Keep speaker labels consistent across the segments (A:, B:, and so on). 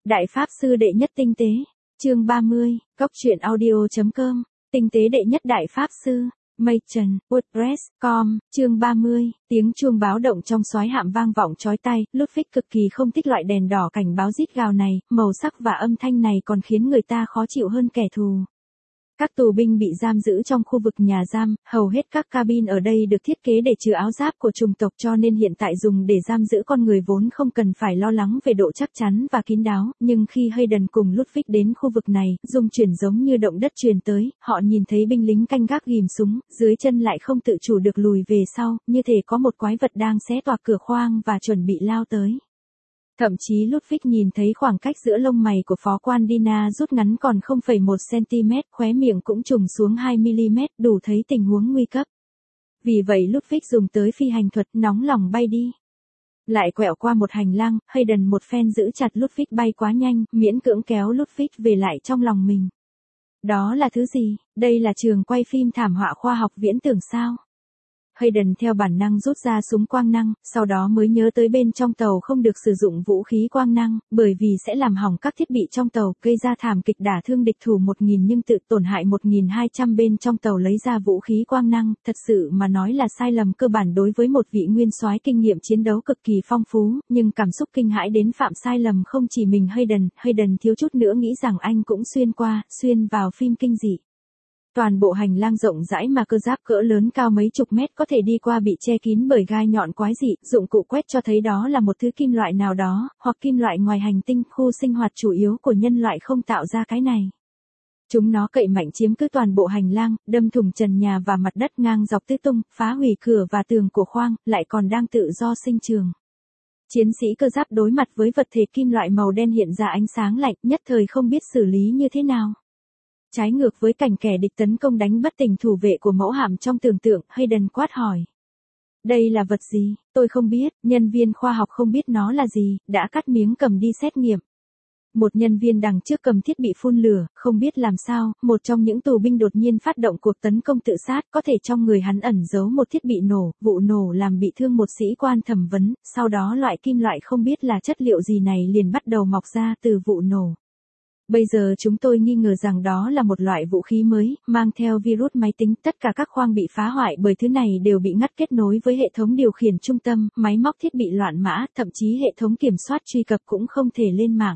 A: Đại Pháp Sư Đệ Nhất Tinh Tế, chương 30, Cốc truyện audio.com, Tinh Tế Đệ Nhất Đại Pháp Sư, Mây Trần, WordPress.com, chương 30, tiếng chuông báo động trong xoáy hạm vang vọng chói tai, Ludwig cực kỳ không thích loại đèn đỏ cảnh báo rít gào này, màu sắc và âm thanh này còn khiến người ta khó chịu hơn kẻ thù. Các tù binh bị giam giữ trong khu vực nhà giam, hầu hết các cabin ở đây được thiết kế để chứa áo giáp của chủng tộc cho nên hiện tại dùng để giam giữ con người vốn không cần phải lo lắng về độ chắc chắn và kín đáo, nhưng khi Hayden cùng Ludwig đến khu vực này, rung chuyển giống như động đất truyền tới, họ nhìn thấy binh lính canh gác ghim súng, dưới chân lại không tự chủ được lùi về sau, như thể có một quái vật đang xé toạc cửa khoang và chuẩn bị lao tới. Thậm chí Ludwig nhìn thấy khoảng cách giữa lông mày của phó quan Dina rút ngắn còn 0,1 cm, khóe miệng cũng trùng xuống 2 mm, đủ thấy tình huống nguy cấp. Vì vậy Ludwig dùng tới phi hành thuật nóng lòng bay đi. Lại quẹo qua một hành lang, Hayden một phen giữ chặt Ludwig bay quá nhanh, miễn cưỡng kéo Ludwig về lại trong lòng mình. Đó là thứ gì? Đây là trường quay phim thảm họa khoa học viễn tưởng sao? Hayden theo bản năng rút ra súng quang năng, sau đó mới nhớ tới bên trong tàu không được sử dụng vũ khí quang năng, bởi vì sẽ làm hỏng các thiết bị trong tàu, gây ra thảm kịch đả thương địch thủ 1000 nhưng tự tổn hại 1200 bên trong tàu lấy ra vũ khí quang năng, thật sự mà nói là sai lầm cơ bản đối với một vị nguyên soái kinh nghiệm chiến đấu cực kỳ phong phú, nhưng cảm xúc kinh hãi đến phạm sai lầm không chỉ mình Hayden thiếu chút nữa nghĩ rằng anh cũng xuyên vào phim kinh dị. Toàn bộ hành lang rộng rãi mà cơ giáp cỡ lớn cao mấy chục mét có thể đi qua bị che kín bởi gai nhọn quái dị, dụng cụ quét cho thấy đó là một thứ kim loại nào đó, hoặc kim loại ngoài hành tinh, khu sinh hoạt chủ yếu của nhân loại không tạo ra cái này. Chúng nó cậy mạnh chiếm cứ toàn bộ hành lang, đâm thủng trần nhà và mặt đất ngang dọc tứ tung, phá hủy cửa và tường của khoang, lại còn đang tự do sinh trường. Chiến sĩ cơ giáp đối mặt với vật thể kim loại màu đen hiện ra ánh sáng lạnh, nhất thời không biết xử lý như thế nào. Trái ngược với cảnh kẻ địch tấn công đánh bất tỉnh thủ vệ của mẫu hạm trong tưởng tượng, Hayden quát hỏi. Đây là vật gì? Tôi không biết, nhân viên khoa học không biết nó là gì, đã cắt miếng cầm đi xét nghiệm. Một nhân viên đằng trước cầm thiết bị phun lửa, không biết làm sao, một trong những tù binh đột nhiên phát động cuộc tấn công tự sát, có thể trong người hắn ẩn giấu một thiết bị nổ, vụ nổ làm bị thương một sĩ quan thẩm vấn, sau đó loại kim loại không biết là chất liệu gì này liền bắt đầu mọc ra từ vụ nổ. Bây giờ chúng tôi nghi ngờ rằng đó là một loại vũ khí mới, mang theo virus máy tính, tất cả các khoang bị phá hoại bởi thứ này đều bị ngắt kết nối với hệ thống điều khiển trung tâm, máy móc thiết bị loạn mã, thậm chí hệ thống kiểm soát truy cập cũng không thể lên mạng.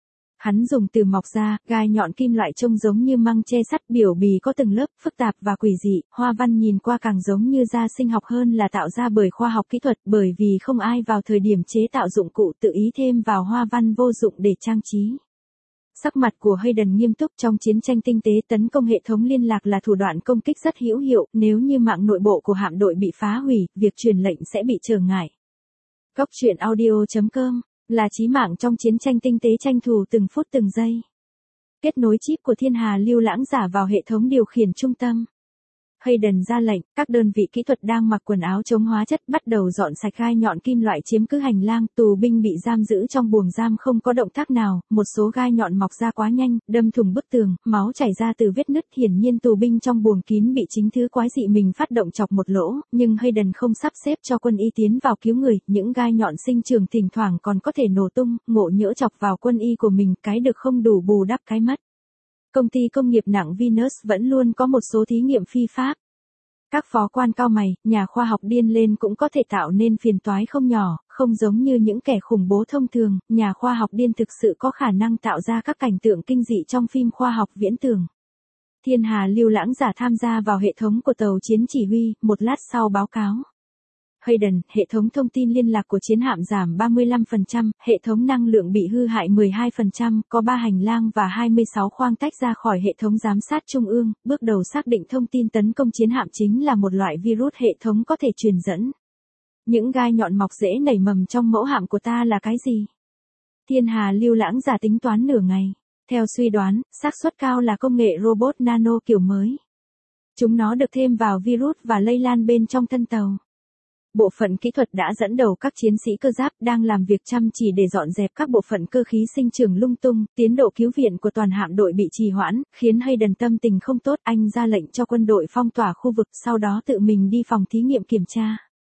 A: Hắn dùng từ mọc ra, gai nhọn kim loại trông giống như măng che sắt, biểu bì có từng lớp, phức tạp và quỷ dị, hoa văn nhìn qua càng giống như da sinh học hơn là tạo ra bởi khoa học kỹ thuật, bởi vì không ai vào thời điểm chế tạo dụng cụ tự ý thêm vào hoa văn vô dụng để trang trí. Sắc mặt của Hayden nghiêm túc. Trong chiến tranh tinh tế, tấn công hệ thống liên lạc là thủ đoạn công kích rất hữu hiệu, nếu như mạng nội bộ của hạm đội bị phá hủy, việc truyền lệnh sẽ bị trở ngại. Cốc truyện audio.com là chí mạng trong chiến tranh tinh tế, tranh thủ từng phút từng giây. Kết nối chip của thiên hà lưu lãng giả vào hệ thống điều khiển trung tâm. Hayden ra lệnh, các đơn vị kỹ thuật đang mặc quần áo chống hóa chất bắt đầu dọn sạch gai nhọn kim loại chiếm cứ hành lang, tù binh bị giam giữ trong buồng giam không có động tác nào, một số gai nhọn mọc ra quá nhanh, đâm thủng bức tường, máu chảy ra từ vết nứt, hiển nhiên tù binh trong buồng kín bị chính thứ quái dị mình phát động chọc một lỗ, nhưng Hayden không sắp xếp cho quân y tiến vào cứu người, những gai nhọn sinh trường thỉnh thoảng còn có thể nổ tung, ngộ nhỡ chọc vào quân y của mình, cái được không đủ bù đắp cái mất. Công ty công nghiệp nặng Venus vẫn luôn có một số thí nghiệm phi pháp. Các phó quan cao mày, nhà khoa học điên lên cũng có thể tạo nên phiền toái không nhỏ, không giống như những kẻ khủng bố thông thường, nhà khoa học điên thực sự có khả năng tạo ra các cảnh tượng kinh dị trong phim khoa học viễn tưởng. Thiên hà lưu lãng giả tham gia vào hệ thống của tàu chiến chỉ huy, một lát sau báo cáo. Hayden, hệ thống thông tin liên lạc của chiến hạm giảm 35%, hệ thống năng lượng bị hư hại 12%, có 3 hành lang và 26 khoang tách ra khỏi hệ thống giám sát trung ương, bước đầu xác định thông tin tấn công chiến hạm chính là một loại virus hệ thống có thể truyền dẫn. Những gai nhọn mọc rễ nảy mầm trong mẫu hạm của ta là cái gì? Thiên hà lưu lãng giả tính toán nửa ngày. Theo suy đoán, xác suất cao là công nghệ robot nano kiểu mới. Chúng nó được thêm vào virus và lây lan bên trong thân tàu. Bộ phận kỹ thuật đã dẫn đầu các chiến sĩ cơ giáp đang làm việc chăm chỉ để dọn dẹp các bộ phận cơ khí sinh trưởng lung tung, tiến độ cứu viện của toàn hạm đội bị trì hoãn, khiến Hayden tâm tình không tốt, anh ra lệnh cho quân đội phong tỏa khu vực, sau đó tự mình đi phòng thí nghiệm kiểm tra.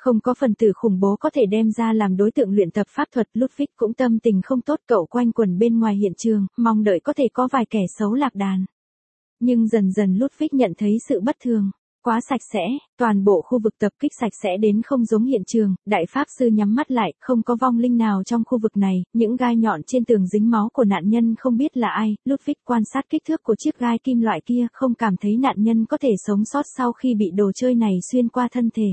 A: Không có phần tử khủng bố có thể đem ra làm đối tượng luyện tập pháp thuật, Ludwig cũng tâm tình không tốt, cậu quanh quẩn bên ngoài hiện trường, mong đợi có thể có vài kẻ xấu lạc đàn. Nhưng dần dần Ludwig nhận thấy sự bất thường. Quá sạch sẽ, toàn bộ khu vực tập kích sạch sẽ đến không giống hiện trường, đại pháp sư nhắm mắt lại, không có vong linh nào trong khu vực này, những gai nhọn trên tường dính máu của nạn nhân không biết là ai, Ludwig quan sát kích thước của chiếc gai kim loại kia, không cảm thấy nạn nhân có thể sống sót sau khi bị đồ chơi này xuyên qua thân thể.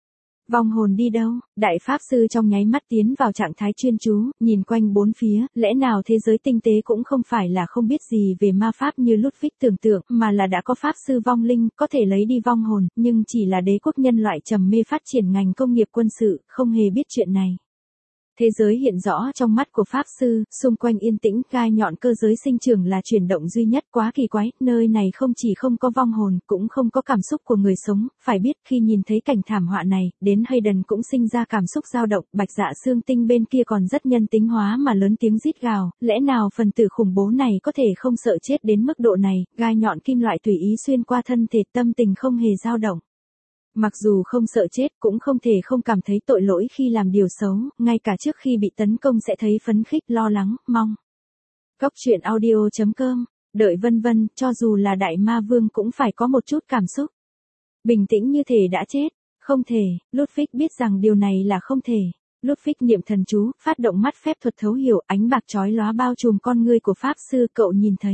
A: Vong hồn đi đâu? Đại pháp sư trong nháy mắt tiến vào trạng thái chuyên chú, nhìn quanh bốn phía, lẽ nào thế giới tinh tế cũng không phải là không biết gì về ma pháp như Ludwig tưởng tượng, mà là đã có pháp sư vong linh, có thể lấy đi vong hồn, nhưng chỉ là đế quốc nhân loại trầm mê phát triển ngành công nghiệp quân sự, không hề biết chuyện này. Thế giới hiện rõ trong mắt của pháp sư, xung quanh yên tĩnh, gai nhọn cơ giới sinh trưởng là chuyển động duy nhất, quá kỳ quái, nơi này không chỉ không có vong hồn, cũng không có cảm xúc của người sống, phải biết khi nhìn thấy cảnh thảm họa này, đến Hayden cũng sinh ra cảm xúc dao động, bạch dạ xương tinh bên kia còn rất nhân tính hóa mà lớn tiếng rít gào, lẽ nào phần tử khủng bố này có thể không sợ chết đến mức độ này, gai nhọn kim loại tùy ý xuyên qua thân thể, tâm tình không hề dao động. Mặc dù không sợ chết cũng không thể không cảm thấy tội lỗi khi làm điều xấu, ngay cả trước khi bị tấn công sẽ thấy phấn khích, lo lắng, mong. Góc truyện audio.com, đợi vân vân, cho dù là đại ma vương cũng phải có một chút cảm xúc. Bình tĩnh như thể đã chết, không thể, Ludwig biết rằng điều này là không thể. Ludwig niệm thần chú, phát động mắt phép thuật thấu hiểu, ánh bạc chói lóa bao trùm con ngươi của pháp sư, cậu nhìn thấy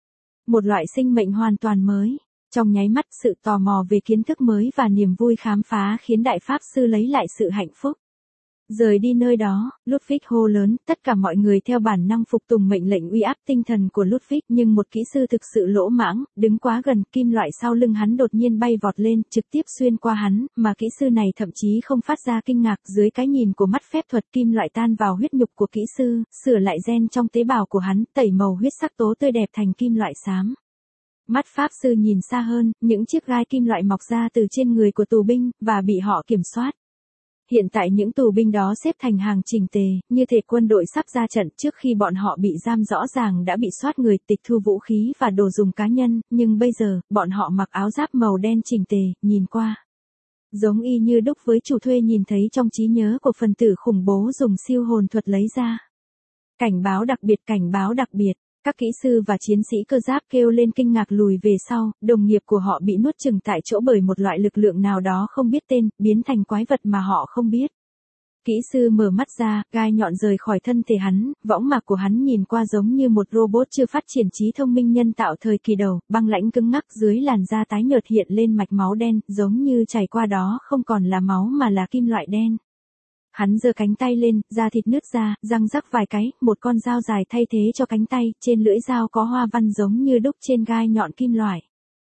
A: một loại sinh mệnh hoàn toàn mới. Trong nháy mắt, sự tò mò về kiến thức mới và niềm vui khám phá khiến đại pháp sư lấy lại sự hạnh phúc. Rời đi nơi đó, Ludwig hô lớn, tất cả mọi người theo bản năng phục tùng mệnh lệnh uy áp tinh thần của Ludwig, nhưng một kỹ sư thực sự lỗ mãng, đứng quá gần, kim loại sau lưng hắn đột nhiên bay vọt lên, trực tiếp xuyên qua hắn, mà kỹ sư này thậm chí không phát ra kinh ngạc, dưới cái nhìn của mắt phép thuật, kim loại tan vào huyết nhục của kỹ sư, sửa lại gen trong tế bào của hắn, tẩy màu huyết sắc tố tươi đẹp thành kim loại xám. Mắt pháp sư nhìn xa hơn, những chiếc gai kim loại mọc ra từ trên người của tù binh, và bị họ kiểm soát. Hiện tại những tù binh đó xếp thành hàng chỉnh tề, như thể quân đội sắp ra trận. Trước khi bọn họ bị giam rõ ràng đã bị soát người, tịch thu vũ khí và đồ dùng cá nhân, nhưng bây giờ, bọn họ mặc áo giáp màu đen chỉnh tề, nhìn qua giống y như đúc với chủ thuê nhìn thấy trong trí nhớ của phần tử khủng bố dùng siêu hồn thuật lấy ra. Cảnh báo đặc biệt, cảnh báo đặc biệt. Các kỹ sư và chiến sĩ cơ giáp kêu lên kinh ngạc lùi về sau, đồng nghiệp của họ bị nuốt chửng tại chỗ bởi một loại lực lượng nào đó không biết tên, biến thành quái vật mà họ không biết. Kỹ sư mở mắt ra, gai nhọn rời khỏi thân thể hắn, võng mạc của hắn nhìn qua giống như một robot chưa phát triển trí thông minh nhân tạo thời kỳ đầu, băng lãnh cứng ngắc, dưới làn da tái nhợt hiện lên mạch máu đen, giống như chảy qua đó không còn là máu mà là kim loại đen. Hắn giơ cánh tay lên, da thịt nứt ra, răng rắc vài cái, một con dao dài thay thế cho cánh tay, trên lưỡi dao có hoa văn giống như đúc trên gai nhọn kim loại.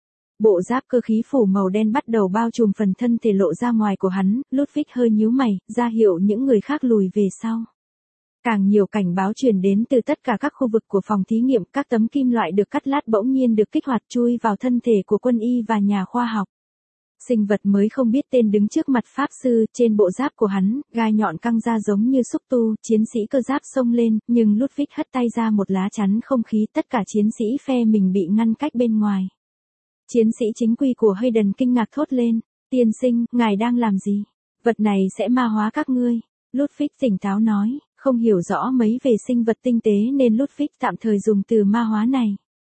A: Bộ giáp cơ khí phủ màu đen bắt đầu bao trùm phần thân thể lộ ra ngoài của hắn, Ludwig hơi nhíu mày, ra hiệu những người khác lùi về sau. Càng nhiều cảnh báo truyền đến từ tất cả các khu vực của phòng thí nghiệm, các tấm kim loại được cắt lát bỗng nhiên được kích hoạt chui vào thân thể của quân y và nhà khoa học. Sinh vật mới không biết tên đứng trước mặt pháp sư, trên bộ giáp của hắn, gai nhọn căng ra giống như xúc tu, chiến sĩ cơ giáp xông lên, nhưng Ludwig hất tay ra một lá chắn không khí, tất cả chiến sĩ phe mình bị ngăn cách bên ngoài. Chiến sĩ chính quy của Hayden kinh ngạc thốt lên, tiên sinh, ngài đang làm gì? Vật này sẽ ma hóa các ngươi. Ludwig tỉnh táo nói, không hiểu rõ mấy về sinh vật tinh tế nên Ludwig tạm thời dùng từ ma hóa này.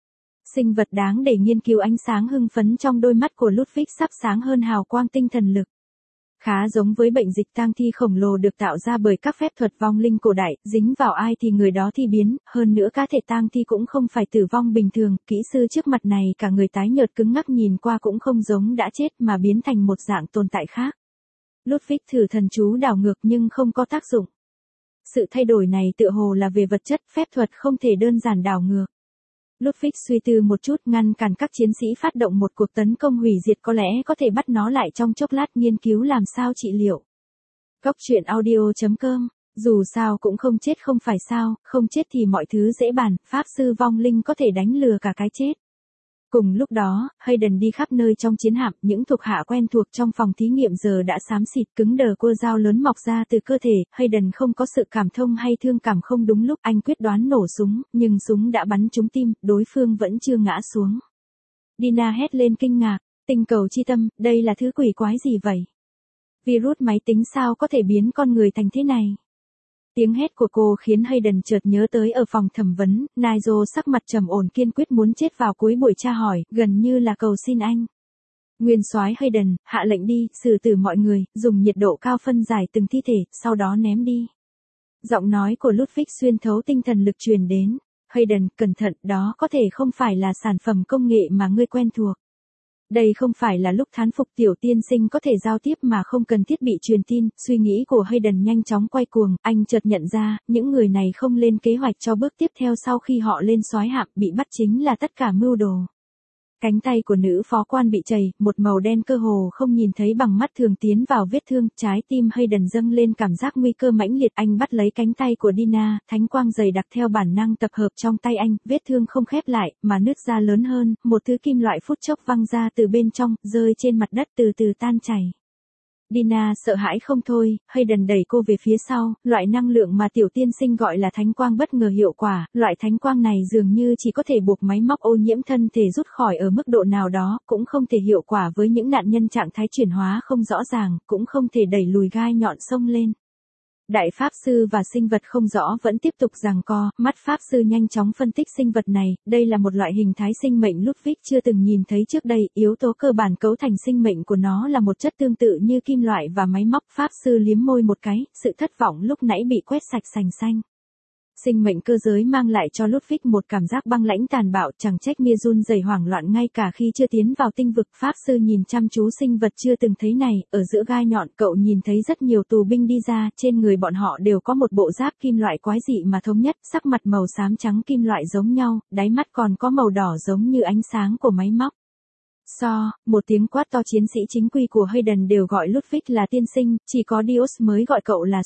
A: Sinh vật đáng để nghiên cứu, ánh sáng hưng phấn trong đôi mắt của Ludwig sắp sáng hơn hào quang tinh thần lực. Khá giống với bệnh dịch tang thi khổng lồ được tạo ra bởi các phép thuật vong linh cổ đại, dính vào ai thì người đó thi biến, hơn nữa cá thể tang thi cũng không phải tử vong bình thường, kỹ sư trước mặt này cả người tái nhợt cứng ngắc nhìn qua cũng không giống đã chết mà biến thành một dạng tồn tại khác. Ludwig thử thần chú đảo ngược nhưng không có tác dụng. Sự thay đổi này tựa hồ là về vật chất, phép thuật không thể đơn giản đảo ngược. Ludwig suy tư một chút, ngăn cản các chiến sĩ phát động một cuộc tấn công hủy diệt, có lẽ có thể bắt nó lại trong chốc lát, nghiên cứu làm sao trị liệu. Góc truyện audio.com, dù sao cũng không chết không phải sao, không chết thì mọi thứ dễ bàn, pháp sư vong linh có thể đánh lừa cả cái chết. Cùng lúc đó, Hayden đi khắp nơi trong chiến hạm, những thuộc hạ quen thuộc trong phòng thí nghiệm giờ đã xám xịt, cứng đờ, cua dao lớn mọc ra từ cơ thể. Hayden không có sự cảm thông hay thương cảm, không đúng lúc, anh quyết đoán nổ súng, nhưng súng đã bắn trúng tim, đối phương vẫn chưa ngã xuống. Dina hét lên kinh ngạc, tinh cầu chi tâm, đây là thứ quỷ quái gì vậy? Virus máy tính sao có thể biến con người thành thế này? Tiếng hét của cô khiến Hayden chợt nhớ tới ở phòng thẩm vấn, Nigel sắc mặt trầm ổn kiên quyết muốn chết vào cuối buổi tra hỏi, gần như là cầu xin anh. Nguyên soái Hayden, hạ lệnh đi, xử tử mọi người, dùng nhiệt độ cao phân giải từng thi thể, sau đó ném đi. Giọng nói của Ludwig xuyên thấu tinh thần lực truyền đến. Hayden, cẩn thận, đó có thể không phải là sản phẩm công nghệ mà ngươi quen thuộc. Đây không phải là lúc thán phục tiểu tiên sinh có thể giao tiếp mà không cần thiết bị truyền tin, suy nghĩ của Hayden nhanh chóng quay cuồng, anh chợt nhận ra, những người này không lên kế hoạch cho bước tiếp theo sau khi họ lên soái hạm, bị bắt chính là tất cả mưu đồ. Cánh tay của nữ phó quan bị chảy, một màu đen cơ hồ không nhìn thấy bằng mắt thường tiến vào vết thương, trái tim Hayden dâng lên cảm giác nguy cơ mãnh liệt, anh bắt lấy cánh tay của Dina, thánh quang dày đặc theo bản năng tập hợp trong tay anh, vết thương không khép lại, mà nứt ra lớn hơn, một thứ kim loại phút chốc văng ra từ bên trong, rơi trên mặt đất từ từ tan chảy. Dina sợ hãi không thôi, Hayden đẩy cô về phía sau, loại năng lượng mà tiểu tiên sinh gọi là thánh quang bất ngờ hiệu quả, loại thánh quang này dường như chỉ có thể buộc máy móc ô nhiễm thân thể rút khỏi ở mức độ nào đó, cũng không thể hiệu quả với những nạn nhân trạng thái chuyển hóa không rõ ràng, cũng không thể đẩy lùi gai nhọn xông lên. Đại pháp sư và sinh vật không rõ vẫn tiếp tục giằng co, mắt pháp sư nhanh chóng phân tích sinh vật này, đây là một loại hình thái sinh mệnh Ludwig chưa từng nhìn thấy trước đây, yếu tố cơ bản cấu thành sinh mệnh của nó là một chất tương tự như kim loại và máy móc, pháp sư liếm môi một cái, sự thất vọng lúc nãy bị quét sạch sành xanh. Sinh mệnh cơ giới mang lại cho Ludwig một cảm giác băng lãnh tàn bạo, chẳng trách Mia run rẩy hoảng loạn ngay cả khi chưa tiến vào tinh vực. Pháp sư nhìn chăm chú sinh vật chưa từng thấy này, ở giữa gai nhọn cậu nhìn thấy rất nhiều tù binh đi ra, trên người bọn họ đều có một bộ giáp kim loại quái dị mà thống nhất, sắc mặt màu xám trắng kim loại giống nhau, đáy mắt còn có màu đỏ giống như ánh sáng của máy móc. Một tiếng quát to, chiến sĩ chính quy của Hayden đều gọi Ludwig là tiên sinh, chỉ có Dios mới gọi cậu là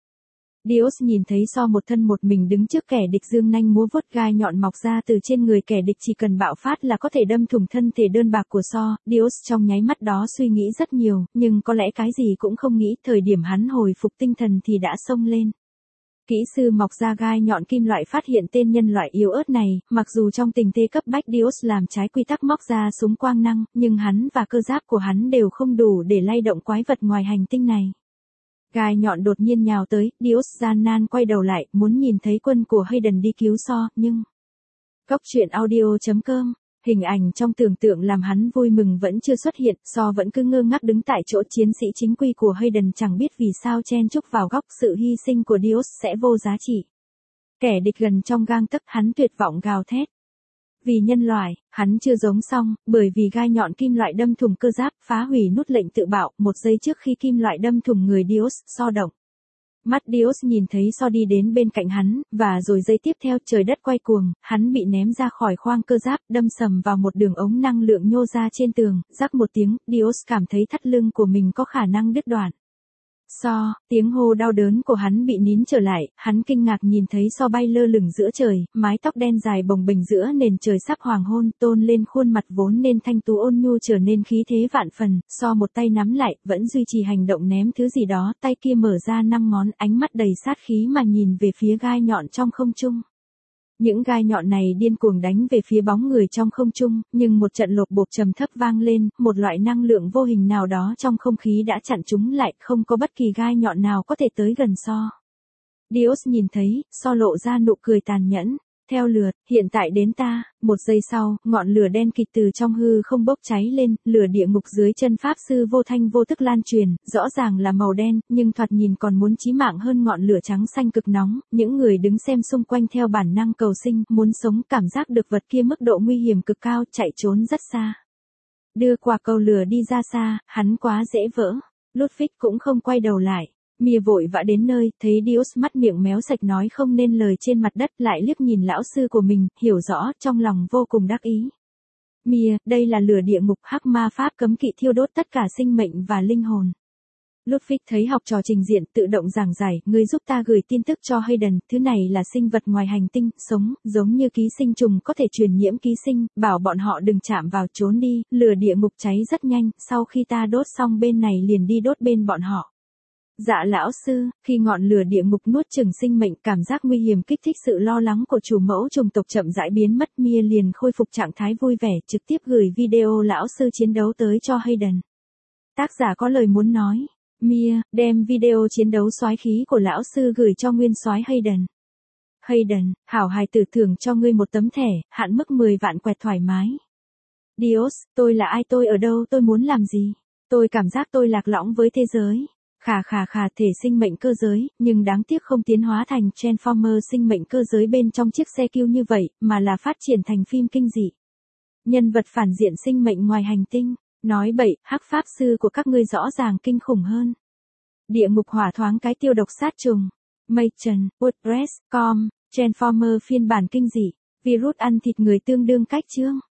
A: Dios nhìn thấy một thân một mình đứng trước kẻ địch dương nanh múa vuốt, gai nhọn mọc ra từ trên người kẻ địch chỉ cần bạo phát là có thể đâm thủng thân thể đơn bạc của Dios trong nháy mắt đó suy nghĩ rất nhiều, nhưng có lẽ cái gì cũng không nghĩ, thời điểm hắn hồi phục tinh thần thì đã xông lên. Kỹ sư mọc ra gai nhọn kim loại phát hiện tên nhân loại yếu ớt này, mặc dù trong tình thế cấp bách Dios làm trái quy tắc móc ra súng quang năng, nhưng hắn và cơ giáp của hắn đều không đủ để lay động quái vật ngoài hành tinh này. Gai nhọn đột nhiên nhào tới, Dios gian nan quay đầu lại, muốn nhìn thấy quân của Hayden đi cứu nhưng... Cốc truyện audio.com, hình ảnh trong tưởng tượng làm hắn vui mừng vẫn chưa xuất hiện, vẫn cứ ngơ ngác đứng tại chỗ. Chiến sĩ chính quy của Hayden chẳng biết vì sao chen chúc vào góc, sự hy sinh của Dios sẽ vô giá trị. Kẻ địch gần trong gang tấc, hắn tuyệt vọng gào thét. Vì nhân loại, hắn chưa giống xong, bởi vì gai nhọn kim loại đâm thủng cơ giáp, phá hủy nút lệnh tự bạo, một giây trước khi kim loại đâm thủng người Dios, động. Mắt Dios nhìn thấy đi đến bên cạnh hắn, và rồi giây tiếp theo trời đất quay cuồng, hắn bị ném ra khỏi khoang cơ giáp, đâm sầm vào một đường ống năng lượng nhô ra trên tường, rắc một tiếng, Dios cảm thấy thắt lưng của mình có khả năng đứt đoạn. Tiếng hô đau đớn của hắn bị nín trở lại, hắn kinh ngạc nhìn thấy bay lơ lửng giữa trời, mái tóc đen dài bồng bềnh giữa nền trời sắp hoàng hôn, tôn lên khuôn mặt vốn nên thanh tú ôn nhu trở nên khí thế vạn phần, một tay nắm lại, vẫn duy trì hành động ném thứ gì đó, tay kia mở ra 5 ngón, ánh mắt đầy sát khí mà nhìn về phía gai nhọn trong không trung. Những gai nhọn này điên cuồng đánh về phía bóng người trong không trung, nhưng một trận lộp bộp trầm thấp vang lên, một loại năng lượng vô hình nào đó trong không khí đã chặn chúng lại, không có bất kỳ gai nhọn nào có thể tới gần Dios nhìn thấy, lộ ra nụ cười tàn nhẫn. Theo lượt, hiện tại đến ta, một giây sau, ngọn lửa đen kịt từ trong hư không bốc cháy lên, lửa địa ngục dưới chân pháp sư vô thanh vô tức lan truyền, rõ ràng là màu đen, nhưng thoạt nhìn còn muốn chí mạng hơn ngọn lửa trắng xanh cực nóng, những người đứng xem xung quanh theo bản năng cầu sinh, muốn sống, cảm giác được vật kia mức độ nguy hiểm cực cao, chạy trốn rất xa. Đưa quả cầu lửa đi ra xa, hắn quá dễ vỡ. Ludwig cũng không quay đầu lại. Mia vội vã đến nơi, thấy Dios mắt miệng méo sạch nói không nên lời trên mặt đất, lại liếc nhìn lão sư của mình, hiểu rõ, trong lòng vô cùng đắc ý. Mia, đây là lửa địa ngục, hắc ma pháp cấm kỵ thiêu đốt tất cả sinh mệnh và linh hồn. Ludwig thấy học trò trình diện, tự động giảng giải, ngươi giúp ta gửi tin tức cho Hayden, thứ này là sinh vật ngoài hành tinh, sống, giống như ký sinh trùng có thể truyền nhiễm ký sinh, bảo bọn họ đừng chạm vào, trốn đi, lửa địa ngục cháy rất nhanh, sau khi ta đốt xong bên này liền đi đốt bên bọn họ. Dạ lão sư, khi ngọn lửa địa ngục nuốt chửng sinh mệnh, cảm giác nguy hiểm kích thích sự lo lắng của chủ mẫu chủng tộc chậm rãi biến mất, Mia liền khôi phục trạng thái vui vẻ, trực tiếp gửi video lão sư chiến đấu tới cho Hayden. Tác giả có lời muốn nói. Mia, đem video chiến đấu soái khí của lão sư gửi cho nguyên soái Hayden. Hayden, hảo hài tử thưởng cho ngươi một tấm thẻ, hạn mức 10 vạn quẹt thoải mái. Dios, tôi là ai, tôi ở đâu, tôi muốn làm gì? Tôi cảm giác tôi lạc lõng với thế giới. Khà thể sinh mệnh cơ giới, nhưng đáng tiếc không tiến hóa thành Transformer sinh mệnh cơ giới bên trong chiếc xe Q như vậy, mà là phát triển thành phim kinh dị. Nhân vật phản diện sinh mệnh ngoài hành tinh. Nói bậy, hắc pháp sư của các ngươi rõ ràng kinh khủng hơn. Địa ngục hỏa thoáng cái tiêu độc sát trùng. Machen, WordPress, com, Transformer phiên bản kinh dị. Virus ăn thịt người tương đương cách chương.